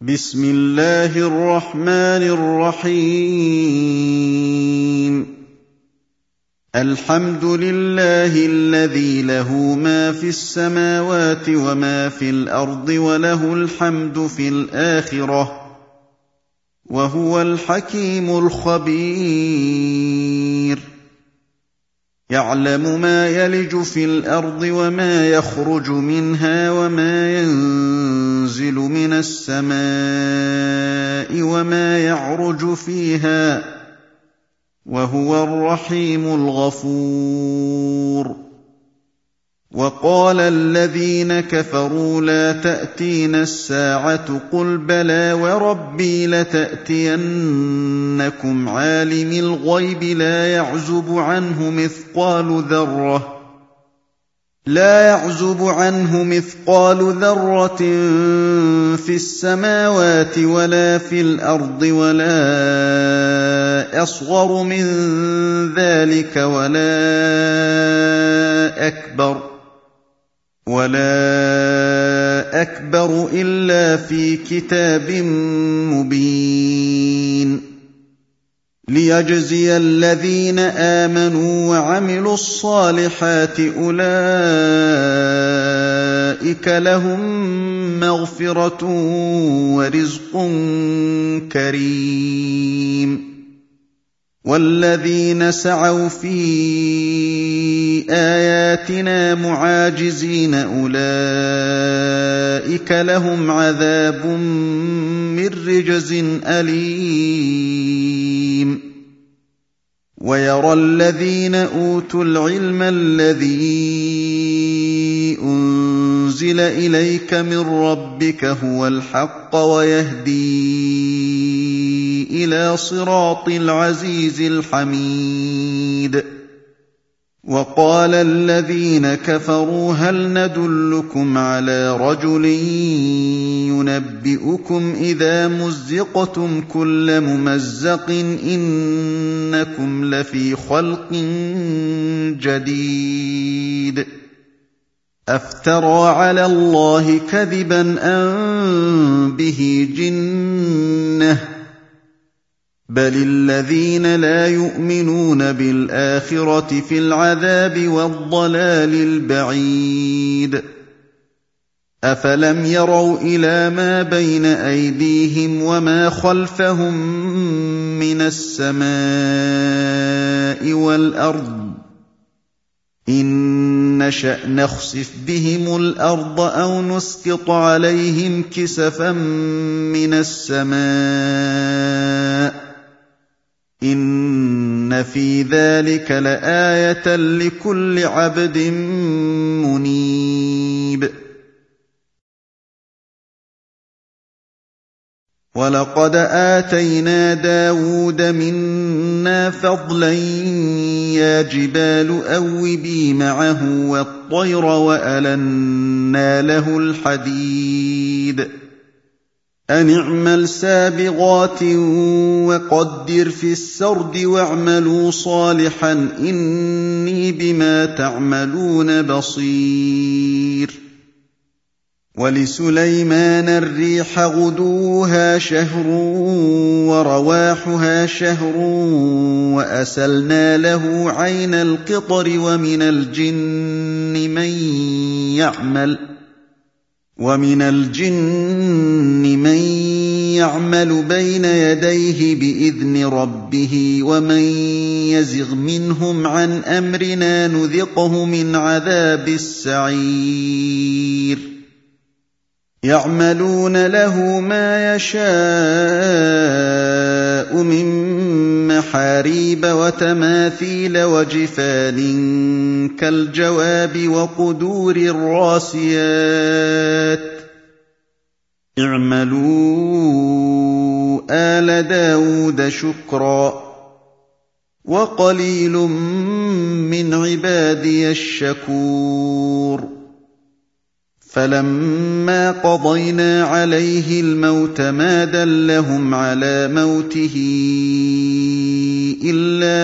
بسم الله الرحمن الرحيم الحمد لله الذي له ما في السماوات وما في الأرض وله الحمد في الآخرة وهو الحكيم الخبير يعلم ما يلج في الأرض وما يخرج منها وما ينزل من السماء وما يعرج فيها وهو الرحيم الغفور وقال الذين كفروا لا تأتينا الساعة قل بلى وربي لتأتينكم عالم الغيب لا يعزب عنه مثقال ذرة في السماوات ولا في الأرض ولا أصغر من ذلك ولا أكبر إلا في كتاب مبين ليجزي الذين آمنوا وعملوا الصالحات أولئك لهم مغفرة ورزق كريم والذين سعوا في آياتنا معاجزين أولئك لهم عذاب من رجز أليم ويرى الذين أوتوا العلم الذي أنزل إليك من ربك هو الحق ويهدي إلى صراط العزيز الحميد وقال الذين كفروا هل ندلكم على رجل ينبئكم إذا مزقتم كل ممزق إنكم لفي خلق جديد أفترى على الله كذبا أم به جنة بل الذين لا يؤمنون بالآخرة في العذاب والضلال البعيد أفلم يروا إلى ما بين أيديهم وما خلفهم من السماء والأرض إن نشأ نخسف بهم الأرض أو نسقط عليهم كسفا من السماء إن في ذلك لآية لكل عبد منيب ولقد آتينا داود منا فضلا يا جبال أوبي معه والطير وألنا له الحديد أن اعمل سابغات وقدر في السرد واعملوا صالحا إني بما تعملون بصير ولسليمان الريح غدوها شهر ورواحها شهر وأسلنا له عين القطر ومن الجن من يعمل بين يديه بإذن ربه ومن يزغ منهم عن أمرنا نذقه من عذاب السعير يعملون له ما يشاء من محاريب وتماثيل وجفان كالجواب وقدور الراسيات اعملوا آل داود شكرا وقليل من عبادي الشكور فلما قضينا عليه الموت ما دلهم على موته إلا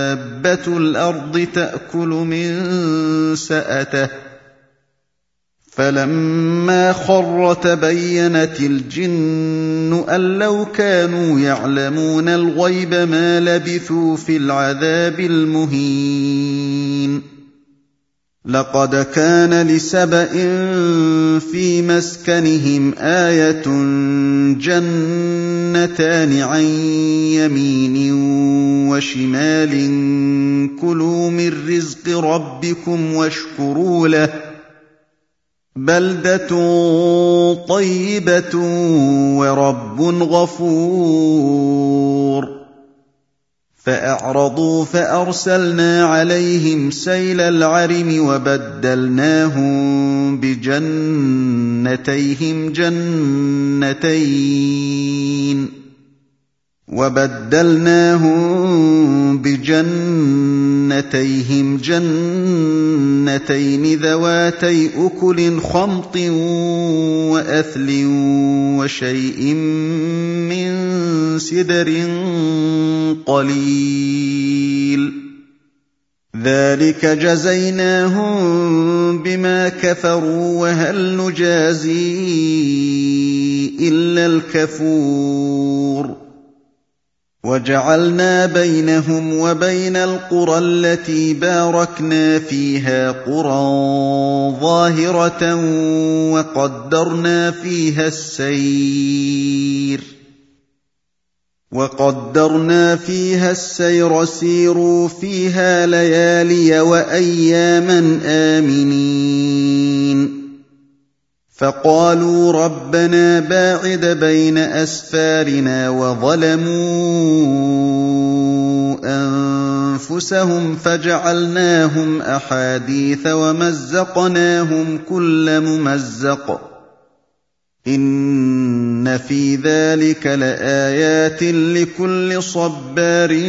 دابة الأرض تأكل من سأته فَلَمَّا خَرَّ تَبَيَّنَتِ الْجِنُّ أَن لَّوْ كَانُوا يَعْلَمُونَ الْغَيْبَ مَا لَبِثُوا فِي الْعَذَابِ الْمُهِينِ لَقَدْ كَانَ لِسَبَإٍ فِي مَسْكَنِهِمْ آيَةٌ جَنَّتَانِ عَن يَمِينٍ وَشِمَالٍ كُلُوا مِن رِّزْقِ رَبِّكُمْ وَاشْكُرُوا لَهُ بَلْدَةٌ طَيِّبَةٌ وَرَبٌّ غَفُورٌ فَأَعْرَضُوا فَأَرْسَلْنَا عَلَيْهِمْ سَيْلَ الْعَرِمِ وَبَدَّلْنَاهُم بِجَنَّتَيْهِمْ جَنَّتَيْنِ ذَوَاتَيْ أُكُلٍ خَمْطٍ وَأَثْلٍ وَشَيْءٍ مِّن سِدْرٍ قَلِيلٍ ذَٰلِكَ جَزَيْنَاهُم بِمَا كَفَرُوا وَهَلْ نُجَازِي إِلَّا الْكَفُورَ وَجَعَلْنَا بَيْنَهُمْ وَبَيْنَ الْقُرَى الَّتِي بَارَكْنَا فِيهَا قُرًى ظَاهِرَةً وَقَدَّرْنَا فِيهَا السَّيْرَ سِيرُوا فِيهَا لَيَالِيَ وَأَيَّامًا آمِنِينَ فَقَالُوا رَبَّنَا بَاعِدْ بَيْنَ أَسْفَارِنَا وَظَلَمُوا أَنفُسَهُمْ فَجَعَلْنَاهُمْ أَحَادِيثَ وَمَزَّقْنَاهُمْ كُلَّ مُمَزَّقٍ إِنَّ فِي ذَلِكَ لَآيَاتٍ لِكُلِّ صَبَّارٍ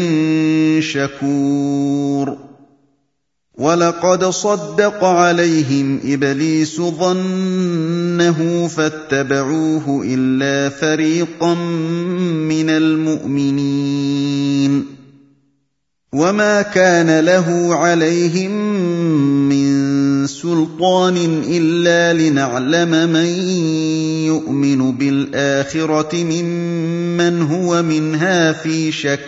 شَكُورٍ وَلَقَدْ صَدَّقَ عَلَيْهِمْ إِبْلِيسُ ظَنَّهُ فَاتَّبَعُوهُ إِلَّا فَرِيقًا مِّنَ الْمُؤْمِنِينَ وَمَا كَانَ لَهُ عَلَيْهِم مِّن سُلْطَانٍ إِلَّا لِنَعْلَمَ مَن يُؤْمِنُ بِالْآخِرَةِ مِمَّنْ هُوَ مِنْهَا فِي شَكٍّ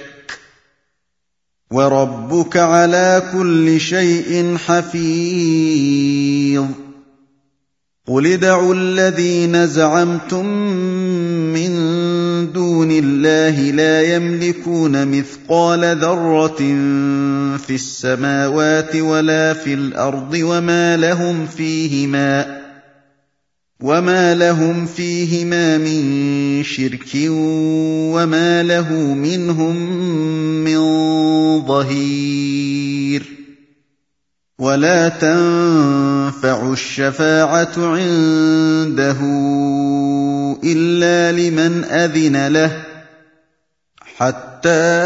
وَرَبُّكَ عَلَىٰ كُلِّ شَيْءٍ حَفِيظٌ قُلِ ادْعُوا الَّذِينَ زَعَمْتُم مِّن دُونِ اللَّهِ لَا يَمْلِكُونَ مِثْقَالَ ذَرَّةٍ فِي السَّمَاوَاتِ وَلَا فِي الْأَرْضِ وَمَا لَهُمْ فِيهِمَا مِن شِرْكٍ وَمَا لَهُ مِنْهُم مِّن ظَهِيرٍ وَلَا تَنفَعُ الشَّفَاعَةُ عِندَهُ إِلَّا لِمَنْ أَذِنَ لَهُ حَتَّىٰ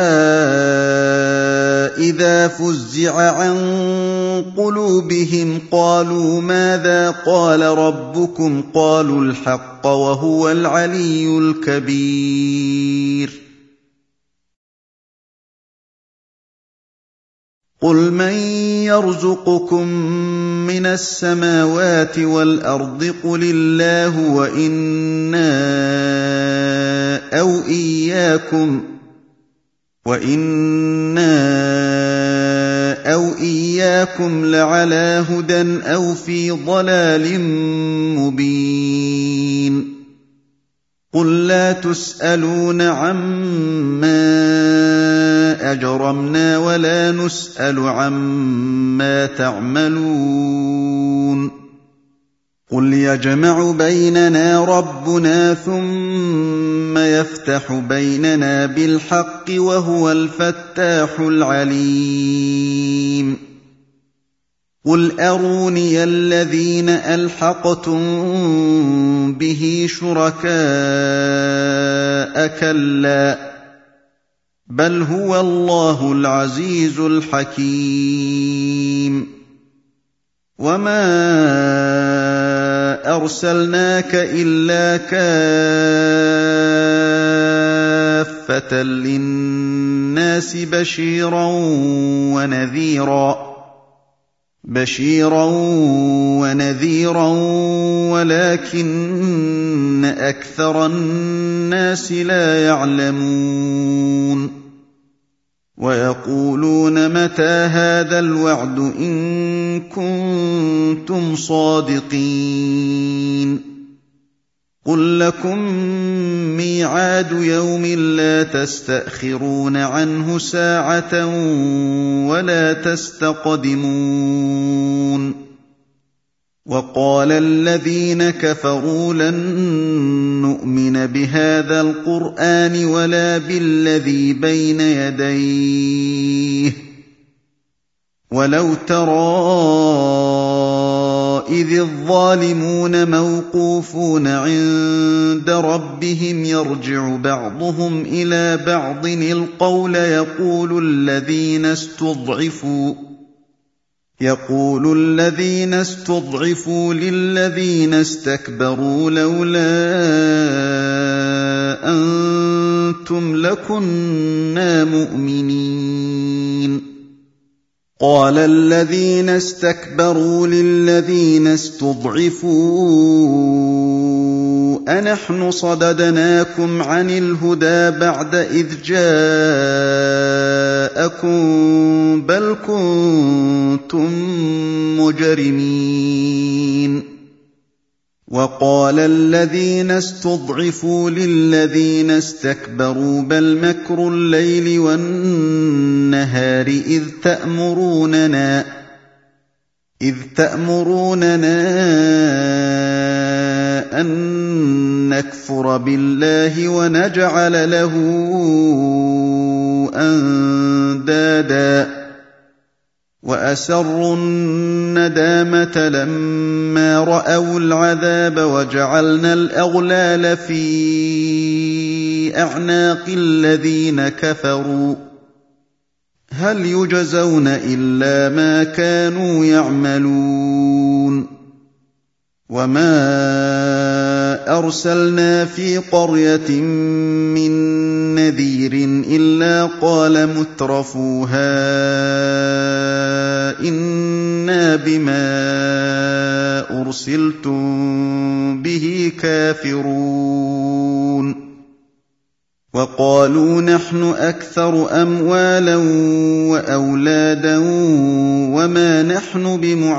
إِذَا فُزِّعَ عَن قُلُوبِهِمْ قَالُوا مَاذَا قَالَ رَبُّكُمْ قَالُوا الْحَقَّ وَهُوَ الْعَلِيُّ الْكَبِيرُ قُلْ مَن يَرْزُقُكُم مِّنَ السَّمَاوَاتِ وَالْأَرْضِ قُلِ اللَّهُ وَإِنَّا أَوْ إِيَّاكُمْ لَعَلَىٰ هُدًى أَوْ فِي ضَلَالٍ مُّبِينٍ قُل لَّا تُسْأَلُونَ عَمَّا أَجْرَمْنَا وَلَا نُسْأَلُ عَمَّا تَعْمَلُونَ قُلْ يَجْمَعُ بَيْنَنَا رَبُّنَا ثُمَّ يَفْتَحُ بَيْنَنَا بِالْحَقِّ وَهُوَ الْفَتَّاحُ الْعَلِيمُ قُلْ أَرُونِيَ الَّذِينَ أَلْحَقْتُم بِهِ شُرَكَاءَ كَلَّا بَلْ هُوَ اللَّهُ الْعَزِيزُ الْحَكِيمُ وَمَا أَرْسَلْنَاكَ إِلَّا كَافَّةً لِّلنَّاسِ بَشِيرًا وَنَذِيرًا بَشِيرًا وَنَذِيرًا وَلَٰكِنَّ أَكْثَرَ النَّاسِ لَا يَعْلَمُونَ وَيَقُولُونَ مَتَىٰ هَٰذَا الْوَعْدُ إِن كُنتُمْ صَادِقِينَ قُل لَّكُم مِّيعَادُ يَوْمٍ لَّا تَسْتَأْخِرُونَ عَنْهُ سَاعَةً وَلَا تَسْتَقْدِمُونَ وَقَالَ الَّذِينَ كَفَرُوا لَن نُّؤْمِنَ بِهَٰذَا الْقُرْآنِ وَلَا بِالَّذِي بَيْنَ يَدَيْهِ وَلَوْ تَرَىٰ إِذِ الظَّالِمُونَ موقوفون عند ربهم يرجع بعضهم إلى بعض القول يقول الذين استضعفوا للذين استكبروا لولا أنتم لكنا مؤمنين قال الذين استكبروا للذين استضعفوا أنحن صددناكم عن الهدى بعد إذ جاءكم بل كنتم مجرمين وقال الذين استضعفوا للذين استكبروا بل مكر الليل والنهار إذ تأمروننا أن نكفر بالله ونجعل له أندادا وأسروا الندامة لما رأوا العذاب وجعلنا الأغلال في أعناق الذين كفروا هل يجزون إلا ما كانوا يعملون وما أرسلنا في قرية من نذير إلا قال مترفوها إنا بما أرسلتم به كافرون وقالوا نحن أكثر أموالا وأولادا وما نحن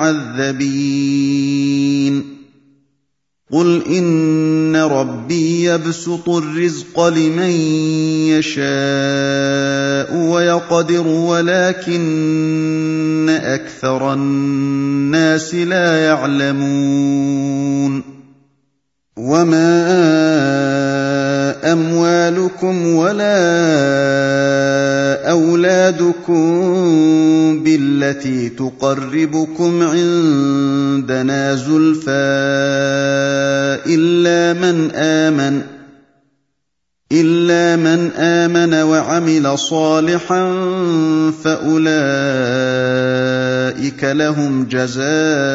بمعذبين قل إن ربي يبسط الرزق لمن يشاء ويقدر ولكن أكثر الناس لا يعلمون وما أموالكم ولا أولادكم بالتي تقربكم عندنا زلفى إلا من آمن وعمل صالحا فأولئك لهم جزاء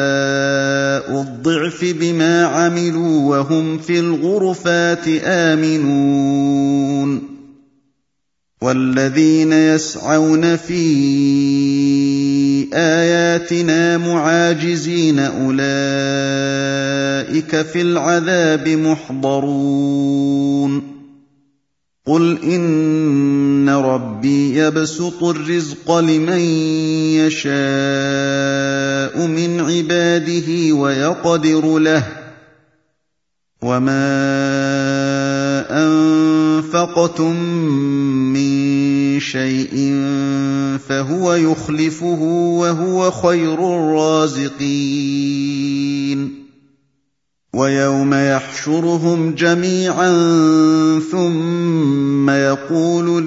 الضعف بما عملوا وهم في الغرفات آمنون والذين يسعون في آياتنا معاجزين أولئك في العذاب محضرون قل إن ربي يبسط الرزق لمن يشاء من عباده ويقدر له وما أنفقتم من شيء فهو يخلفه وهو خير الرازقين ويوم يحشرهم جميعا ثم يقول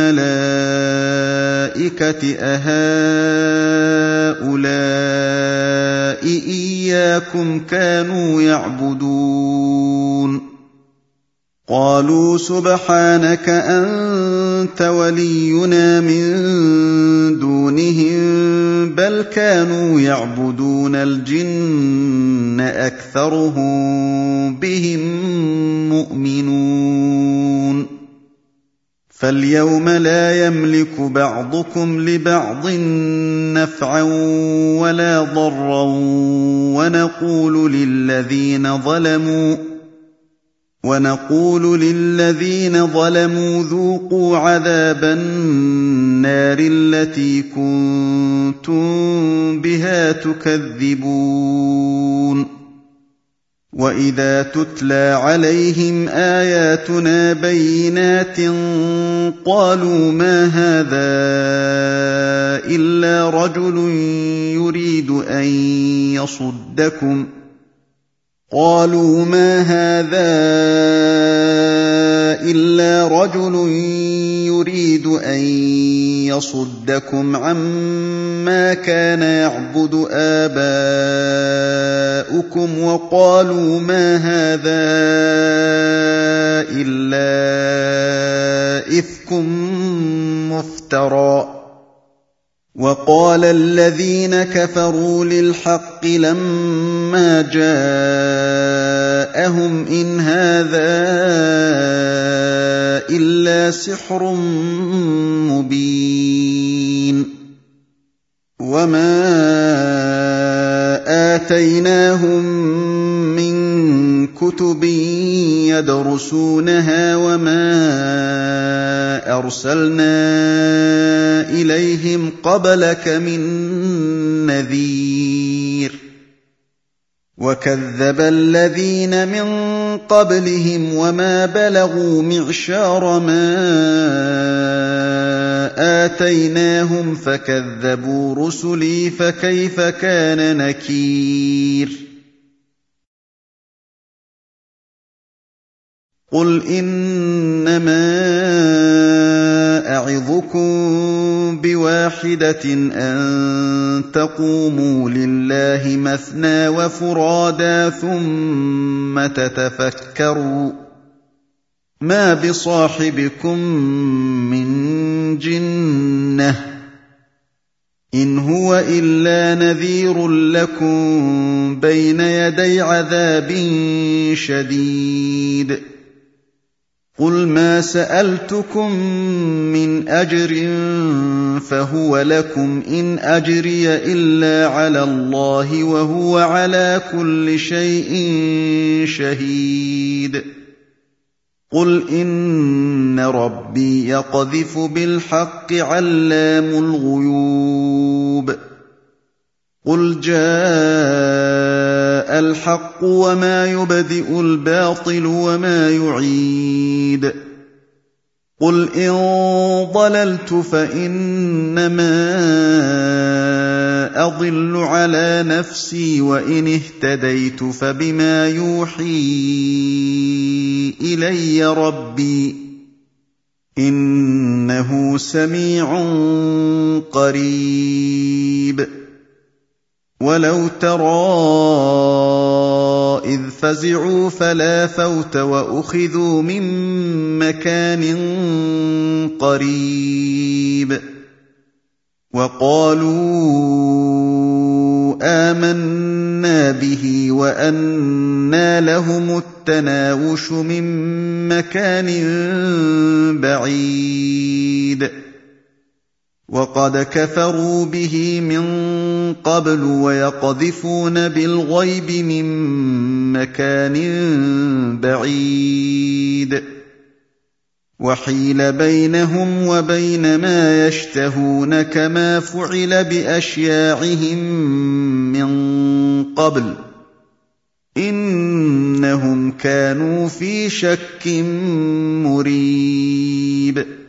للملائكة أهؤلاء إياكم كانوا يعبدون قالوا سبحانك أنت ولينا من دونهم بل كانوا يعبدون الجن أكثرهم بهم مؤمنون فاليوم لا يملك بعضكم لبعض نفعا ولا ضرا ونقول للذين ظلموا ذوقوا عذاب النار التي كنتم بها تكذبون وإذا تتلى عليهم آياتنا بينات قالوا ما هذا إلا رجل يريد أن يصدكم عما كان يعبد آباؤكم وقالوا ما هذا إلا إفك مفترى وقال الذين كفروا للحق لما جاءهم إن هذا إلا سحر مبين وما آتيناهم من كتب يدرسونها وما أرسلنا إليهم قبلك من نذير وكذب الذين من قبلهم وما بلغوا معشار ما آتيناهم فكذبوا رسلي فكيف كان نكير قل إنما أعظكم بواحدة أن تقوموا لله مثنى وفرادا ثم تتفكروا ما بصاحبكم من جنة إن هو إلا نذير لكم بين يدي عذاب شديد قل ما سألتكم من أجر فهو لكم إن أجري إلا على الله وهو على كل شيء شهيد قل إن ربي يقذف بالحق علام الغيوب قل جاء الحق وما يبدئ الباطل وما يعيد قل إن ضللت فإنما أضل على نفسي وإن اهتديت فبما يوحي إلي ربي إنه سميع قريب ولو ترى إذ فزعوا فلا فوت وأخذوا من مكان قريب وقالوا آمنا به وأنى لهم التناوش من مكان بعيد وقد كفروا به من قبل ويقذفون بالغيب من مكان بعيد وحيل بينهم وبين ما يشتهون كما فعل بأشياعهم من قبل إنهم كانوا في شك مريب